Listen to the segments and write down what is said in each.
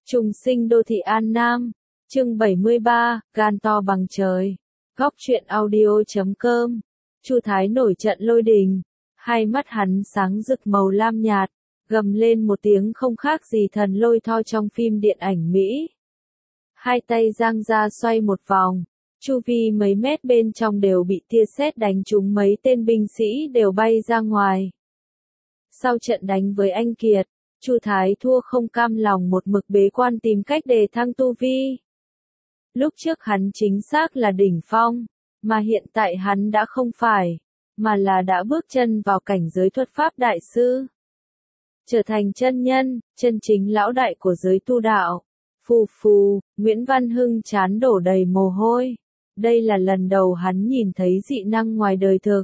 Trùng sinh đô thị An Nam, chương 73, gan to bằng trời. Góc truyện audio.com. Chu Thái nổi trận lôi đình, hai mắt hắn sáng rực màu lam nhạt, gầm lên một tiếng không khác gì thần lôi tho trong phim điện ảnh Mỹ. Hai tay giang ra xoay một vòng, chu vi mấy mét bên trong đều bị tia sét đánh trúng, mấy tên binh sĩ đều bay ra ngoài. Sau trận đánh với anh Kiệt, Chu Thái thua không cam lòng một mực bế quan tìm cách đề thăng tu vi. Lúc trước hắn chính xác là đỉnh phong, mà hiện tại hắn đã không phải, mà là đã bước chân vào cảnh giới thuật pháp đại sư. Trở thành chân nhân, chân chính lão đại của giới tu đạo. Phù phù, Nguyễn Văn Hưng trán đổ đầy mồ hôi. Đây là lần đầu hắn nhìn thấy dị năng ngoài đời thực.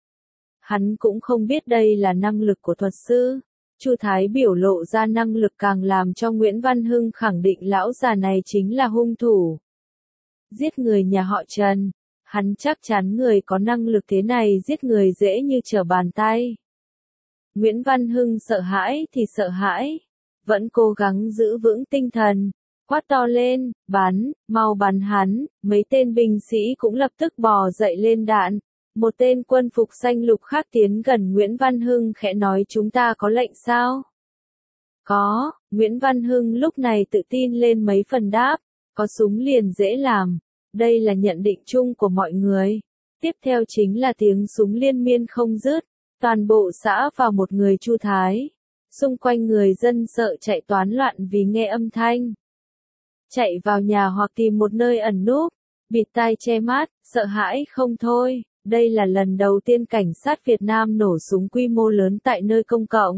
Hắn cũng không biết đây là năng lực của thuật sư. Chu Thái biểu lộ ra năng lực càng làm cho Nguyễn Văn Hưng khẳng định lão già này chính là hung thủ. Giết người nhà họ Trần, hắn chắc chắn người có năng lực thế này giết người dễ như trở bàn tay. Nguyễn Văn Hưng sợ hãi thì sợ hãi, vẫn cố gắng giữ vững tinh thần, quát to lên, bắn, mau bắn hắn. Mấy tên binh sĩ cũng lập tức bò dậy lên đạn. Một tên quân phục xanh lục khác tiến gần Nguyễn Văn Hưng khẽ nói, chúng ta có lệnh sao? Có, Nguyễn Văn Hưng lúc này tự tin lên mấy phần đáp, có súng liền dễ làm. Đây là nhận định chung của mọi người. Tiếp theo chính là tiếng súng liên miên không dứt, toàn bộ xã vào một người Chu Thái. Xung quanh người dân sợ chạy toán loạn vì nghe âm thanh. Chạy vào nhà hoặc tìm một nơi ẩn núp, bịt tai che mắt, sợ hãi không thôi. Đây là lần đầu tiên cảnh sát Việt Nam nổ súng quy mô lớn tại nơi công cộng.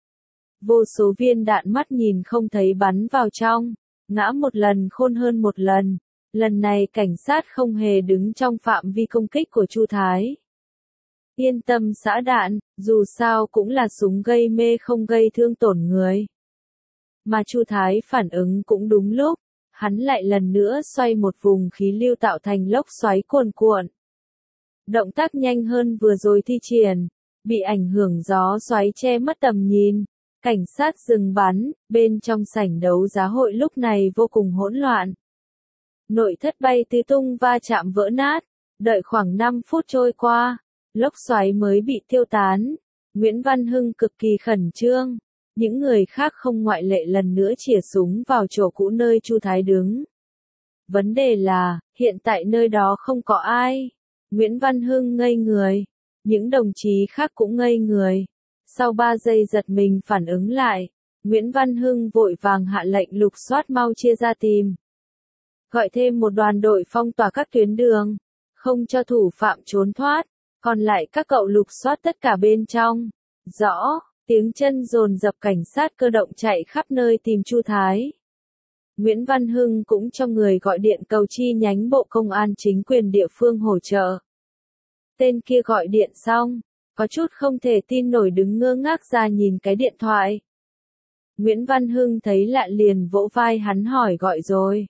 Vô số viên đạn mắt nhìn không thấy bắn vào trong, ngã một lần khôn hơn một lần. Lần này cảnh sát không hề đứng trong phạm vi công kích của Chu Thái. Yên tâm xả đạn, dù sao cũng là súng gây mê không gây thương tổn người. Mà Chu Thái phản ứng cũng đúng lúc, hắn lại lần nữa xoay một vùng khí lưu tạo thành lốc xoáy cuồn cuộn. Động tác nhanh hơn vừa rồi thi triển, bị ảnh hưởng gió xoáy che mất tầm nhìn. Cảnh sát dừng bắn, bên trong sảnh đấu giá hội lúc này vô cùng hỗn loạn. Nội thất bay tứ tung va chạm vỡ nát, đợi khoảng 5 phút trôi qua, lốc xoáy mới bị tiêu tán. Nguyễn Văn Hưng cực kỳ khẩn trương, những người khác không ngoại lệ lần nữa chĩa súng vào chỗ cũ nơi Chu Thái đứng. Vấn đề là, hiện tại nơi đó không có ai. Nguyễn Văn Hưng ngây người, những đồng chí khác cũng ngây người. Sau 3 giây giật mình phản ứng lại, Nguyễn Văn Hưng vội vàng hạ lệnh lục soát mau chia ra tìm. Gọi thêm một đoàn đội phong tỏa các tuyến đường, không cho thủ phạm trốn thoát, còn lại các cậu lục soát tất cả bên trong. Rõ, tiếng chân dồn dập, cảnh sát cơ động chạy khắp nơi tìm Chu Thái. Nguyễn Văn Hưng cũng cho người gọi điện cầu chi nhánh Bộ Công an chính quyền địa phương hỗ trợ. Tên kia gọi điện xong, có chút không thể tin nổi đứng ngơ ngác ra nhìn cái điện thoại. Nguyễn Văn Hưng thấy lạ liền vỗ vai hắn hỏi gọi rồi.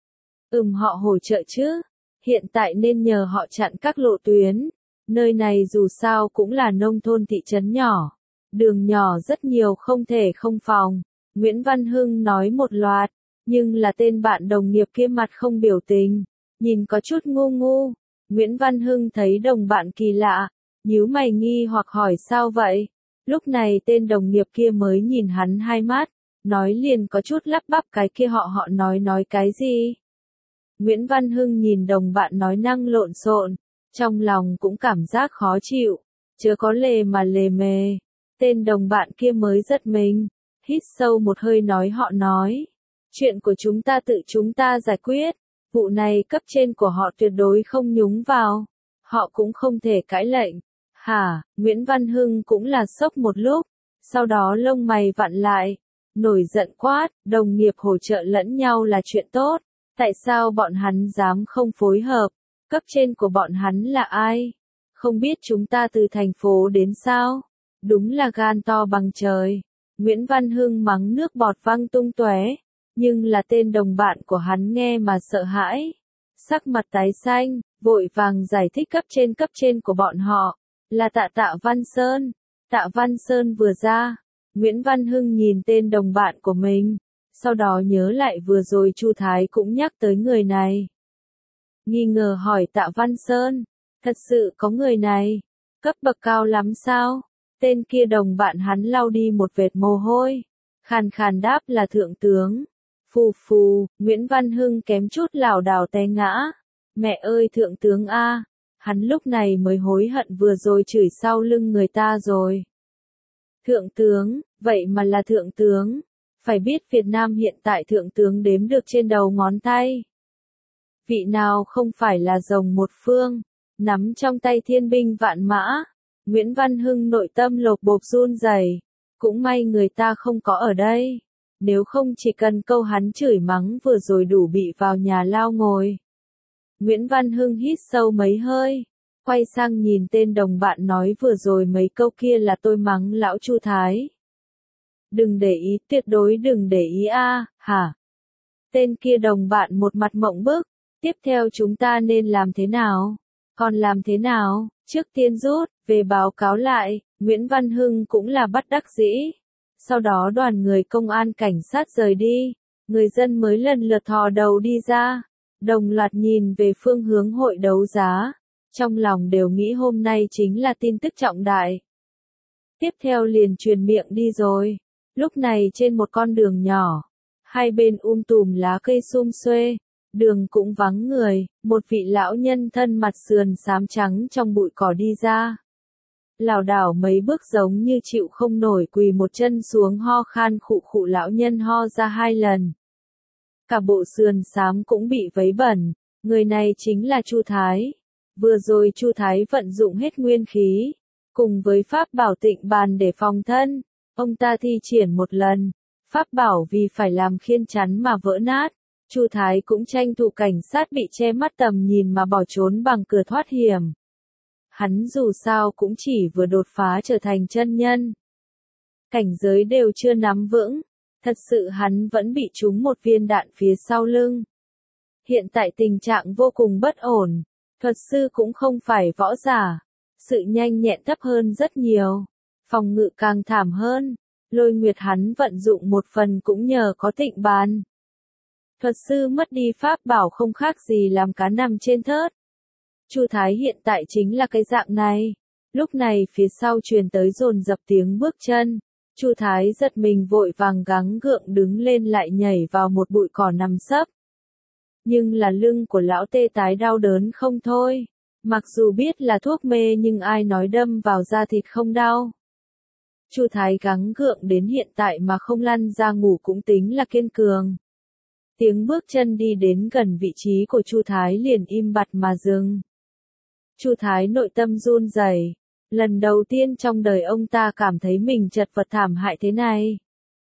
Họ hỗ trợ chứ, hiện tại nên nhờ họ chặn các lộ tuyến. Nơi này dù sao cũng là nông thôn thị trấn nhỏ, đường nhỏ rất nhiều không thể không phòng. Nguyễn Văn Hưng nói một loạt, nhưng là tên bạn đồng nghiệp kia mặt không biểu tình, nhìn có chút ngu ngu. Nguyễn Văn Hưng thấy đồng bạn kỳ lạ, nhíu mày nghi hoặc hỏi sao vậy. Lúc này tên đồng nghiệp kia mới nhìn hắn hai mắt, nói liền có chút lắp bắp, cái kia họ nói cái gì? Nguyễn Văn Hưng nhìn đồng bạn nói năng lộn xộn, trong lòng cũng cảm giác khó chịu, chớ có lề mà lề mề. Tên đồng bạn kia mới giật mình, hít sâu một hơi họ nói. Chuyện của chúng ta tự chúng ta giải quyết, vụ này cấp trên của họ tuyệt đối không nhúng vào, họ cũng không thể cãi lệnh. Hả, Nguyễn Văn Hưng cũng là sốc một lúc, sau đó lông mày vặn lại, nổi giận quát, đồng nghiệp hỗ trợ lẫn nhau là chuyện tốt, tại sao bọn hắn dám không phối hợp, cấp trên của bọn hắn là ai? Không biết chúng ta từ thành phố đến sao? Đúng là gan to bằng trời. Nguyễn Văn Hưng mắng nước bọt văng tung tóe, nhưng là tên đồng bạn của hắn nghe mà sợ hãi. Sắc mặt tái xanh, vội vàng giải thích cấp trên của bọn họ, là Tạ Văn Sơn. Tạ Văn Sơn vừa ra, Nguyễn Văn Hưng nhìn tên đồng bạn của mình, sau đó nhớ lại vừa rồi Chu Thái cũng nhắc tới người này. Nghi ngờ hỏi Tạ Văn Sơn, thật sự có người này, cấp bậc cao lắm sao? Tên kia đồng bạn hắn lau đi một vệt mồ hôi, khàn khàn đáp là thượng tướng. Phù phù, Nguyễn Văn Hưng kém chút lảo đảo té ngã. Mẹ ơi thượng tướng a, hắn lúc này mới hối hận vừa rồi chửi sau lưng người ta rồi. Thượng tướng, vậy mà là thượng tướng. Phải biết Việt Nam hiện tại thượng tướng đếm được trên đầu ngón tay. Vị nào không phải là rồng một phương, nắm trong tay thiên binh vạn mã. Nguyễn Văn Hưng nội tâm lột bột run rẩy. Cũng may người ta không có ở đây. Nếu không chỉ cần câu hắn chửi mắng vừa rồi đủ bị vào nhà lao ngồi. Nguyễn Văn Hưng hít sâu mấy hơi, quay sang nhìn tên đồng bạn nói vừa rồi mấy câu kia là tôi mắng lão Chu Thái. Đừng để ý, tuyệt đối đừng để ý a, hả? Tên kia đồng bạn một mặt mộng bức, tiếp theo chúng ta nên làm thế nào? Còn làm thế nào? Trước tiên rút, về báo cáo lại, Nguyễn Văn Hưng cũng là bất đắc dĩ. Sau đó đoàn người công an cảnh sát rời đi, người dân mới lần lượt thò đầu đi ra, đồng loạt nhìn về phương hướng hội đấu giá, trong lòng đều nghĩ hôm nay chính là tin tức trọng đại. Tiếp theo liền truyền miệng đi rồi, lúc này trên một con đường nhỏ, hai bên tùm lá cây sum xuê, đường cũng vắng người, một vị lão nhân thân mặt sườn xám trắng trong bụi cỏ đi ra. Lảo đảo mấy bước giống như chịu không nổi quỳ một chân xuống ho khan khụ khụ lão nhân ho ra 2 lần. Cả bộ sườn xám cũng bị vấy bẩn, người này chính là Chu Thái. Vừa rồi Chu Thái vận dụng hết nguyên khí, cùng với pháp bảo tịnh bàn để phòng thân, ông ta thi triển một lần, pháp bảo vì phải làm khiên chắn mà vỡ nát, Chu Thái cũng tranh thủ cảnh sát bị che mắt tầm nhìn mà bỏ trốn bằng cửa thoát hiểm. Hắn dù sao cũng chỉ vừa đột phá trở thành chân nhân. Cảnh giới đều chưa nắm vững, thật sự hắn vẫn bị trúng một viên đạn phía sau lưng. Hiện tại tình trạng vô cùng bất ổn, thuật sư cũng không phải võ giả, sự nhanh nhẹn thấp hơn rất nhiều, phòng ngự càng thảm hơn, Lôi Nguyệt hắn vận dụng một phần cũng nhờ có tịnh bàn. Thuật sư mất đi pháp bảo không khác gì làm cá nằm trên thớt. Chu Thái hiện tại chính là cái dạng này. Lúc này phía sau truyền tới dồn dập tiếng bước chân. Chu Thái giật mình vội vàng gắng gượng đứng lên lại nhảy vào một bụi cỏ nằm sấp. Nhưng là lưng của lão tê tái đau đớn không thôi. Mặc dù biết là thuốc mê nhưng ai nói đâm vào da thịt không đau. Chu Thái gắng gượng đến hiện tại mà không lăn ra ngủ cũng tính là kiên cường. Tiếng bước chân đi đến gần vị trí của Chu Thái liền im bặt mà dừng. Chu Thái nội tâm run rẩy, lần đầu tiên trong đời ông ta cảm thấy mình chật vật thảm hại thế này.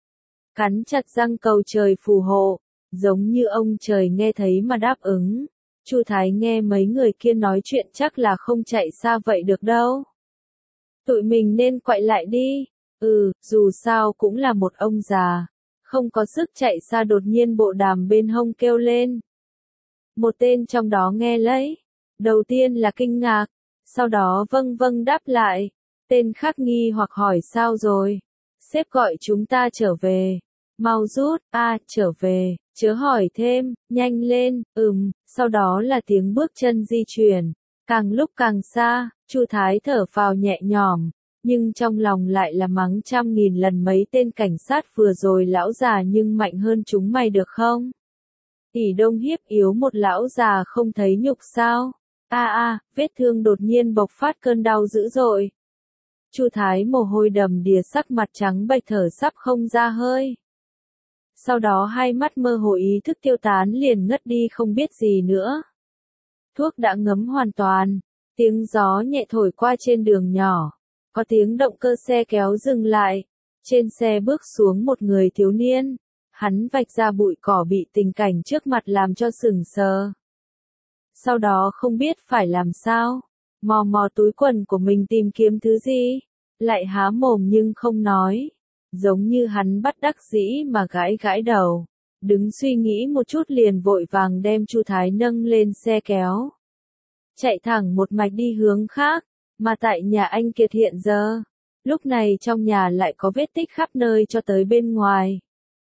Cắn chặt răng cầu trời phù hộ, giống như ông trời nghe thấy mà đáp ứng. Chu Thái nghe mấy người kia nói chuyện chắc là không chạy xa vậy được đâu. Tụi mình nên quậy lại đi, dù sao cũng là một ông già, không có sức chạy xa đột nhiên bộ đàm bên hông kêu lên. Một tên trong đó nghe lấy. Đầu tiên là kinh ngạc, sau đó vâng vâng đáp lại, tên khác nghi hoặc hỏi sao rồi, sếp gọi chúng ta trở về, mau rút, trở về, chớ hỏi thêm, nhanh lên, sau đó là tiếng bước chân di chuyển, càng lúc càng xa, Chu Thái thở phào nhẹ nhõm, nhưng trong lòng lại là mắng 100.000 lần mấy tên cảnh sát vừa rồi lão già nhưng mạnh hơn chúng mày được không? Tỷ Đông hiếp yếu một lão già không thấy nhục sao? Vết thương đột nhiên bộc phát cơn đau dữ dội. Chu Thái mồ hôi đầm đìa sắc mặt trắng bệch thở sắp không ra hơi. Sau đó hai mắt mơ hồ ý thức tiêu tán liền ngất đi không biết gì nữa. Thuốc đã ngấm hoàn toàn, tiếng gió nhẹ thổi qua trên đường nhỏ, có tiếng động cơ xe kéo dừng lại, trên xe bước xuống một người thiếu niên, hắn vạch ra bụi cỏ bị tình cảnh trước mặt làm cho sững sờ. Sau đó không biết phải làm sao, mò mò túi quần của mình tìm kiếm thứ gì, lại há mồm nhưng không nói, giống như hắn bất đắc dĩ mà gãi gãi đầu, đứng suy nghĩ một chút liền vội vàng đem Chu Thái nâng lên xe kéo. Chạy thẳng một mạch đi hướng khác, mà tại nhà anh Kiệt hiện giờ, lúc này trong nhà lại có vết tích khắp nơi cho tới bên ngoài.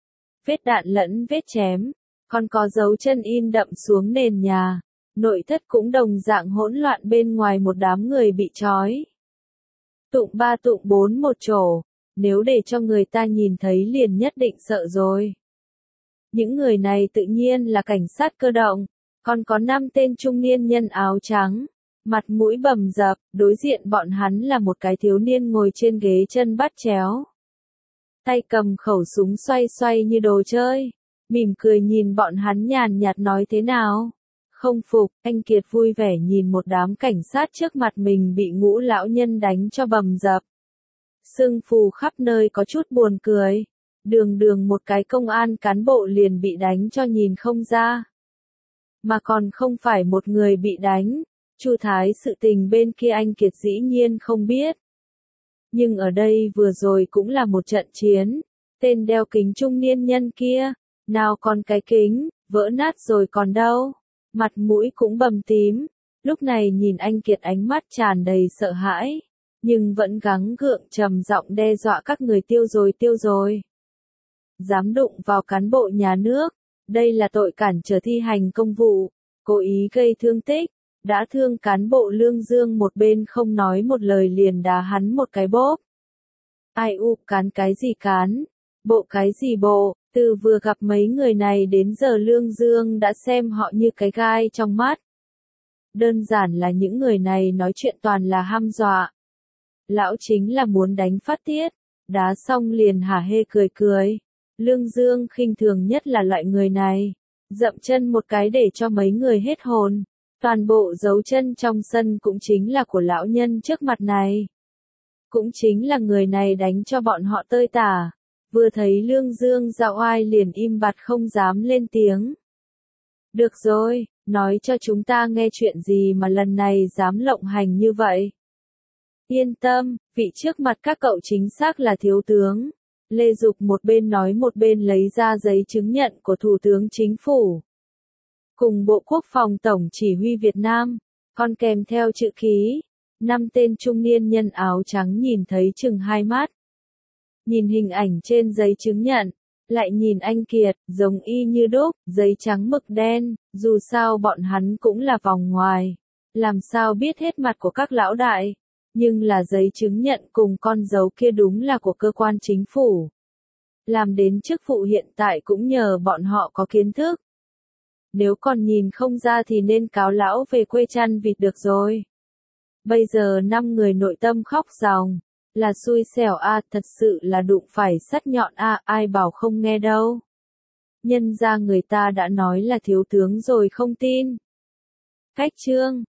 vết đạn lẫn vết chém, còn có dấu chân in đậm xuống nền nhà. Nội thất cũng đồng dạng hỗn loạn, bên ngoài một đám người bị trói. Tụng 3 tụng 4 một chỗ, nếu để cho người ta nhìn thấy liền nhất định sợ rồi. Những người này tự nhiên là cảnh sát cơ động, còn có 5 tên trung niên nhân áo trắng, mặt mũi bầm dập, đối diện bọn hắn là một cái thiếu niên ngồi trên ghế chân bắt chéo. Tay cầm khẩu súng xoay xoay như đồ chơi, mỉm cười nhìn bọn hắn nhàn nhạt nói thế nào. Không phục, anh Kiệt vui vẻ nhìn một đám cảnh sát trước mặt mình bị Ngũ lão nhân đánh cho bầm dập. Sưng phù khắp nơi có chút buồn cười. Đường một cái công an cán bộ liền bị đánh cho nhìn không ra. Mà còn không phải một người bị đánh, Chu Thái sự tình bên kia anh Kiệt dĩ nhiên không biết. Nhưng ở đây vừa rồi cũng là một trận chiến, tên đeo kính trung niên nhân kia, nào còn cái kính, vỡ nát rồi còn đâu, mặt mũi cũng bầm tím, lúc này nhìn anh Kiệt ánh mắt tràn đầy sợ hãi, nhưng vẫn gắng gượng trầm giọng đe dọa các người tiêu rồi. Dám đụng vào cán bộ nhà nước, đây là tội cản trở thi hành công vụ, cố ý gây thương tích, đã thương cán bộ Lương Dương một bên không nói một lời liền đá hắn một cái bóp. Ai u, cán cái gì cán, bộ cái gì bộ, từ vừa gặp mấy người này đến giờ Lương Dương đã xem họ như cái gai trong mắt. Đơn giản là những người này nói chuyện toàn là hăm dọa. Lão chính là muốn đánh phát tiết, đá xong liền hả hê cười. Lương Dương khinh thường nhất là loại người này, dậm chân một cái để cho mấy người hết hồn. Toàn bộ dấu chân trong sân cũng chính là của lão nhân trước mặt này. Cũng chính là người này đánh cho bọn họ tơi tả. Vừa thấy Lương Dương ra oai liền im bặt không dám lên tiếng. Được rồi, nói cho chúng ta nghe chuyện gì mà lần này dám lộng hành như vậy. Yên tâm, vị trước mặt các cậu chính xác là thiếu tướng. Lê Dục một bên nói một bên lấy ra giấy chứng nhận của Thủ tướng Chính phủ. Cùng Bộ Quốc phòng Tổng Chỉ huy Việt Nam, còn kèm theo chữ ký. 5 tên trung niên nhân áo trắng nhìn thấy chừng hai mắt. Nhìn hình ảnh trên giấy chứng nhận, lại nhìn anh Kiệt, giống y như đúc, giấy trắng mực đen, dù sao bọn hắn cũng là vòng ngoài. Làm sao biết hết mặt của các lão đại, nhưng là giấy chứng nhận cùng con dấu kia đúng là của cơ quan chính phủ. Làm đến chức vụ hiện tại cũng nhờ bọn họ có kiến thức. Nếu còn nhìn không ra thì nên cáo lão về quê chăn vịt được rồi. Bây giờ 5 người nội tâm khóc ròng, là xui xẻo a, thật sự là đụng phải sắt nhọn a, ai bảo không nghe đâu. Nhân ra người ta đã nói là thiếu tướng rồi không tin. Cách chương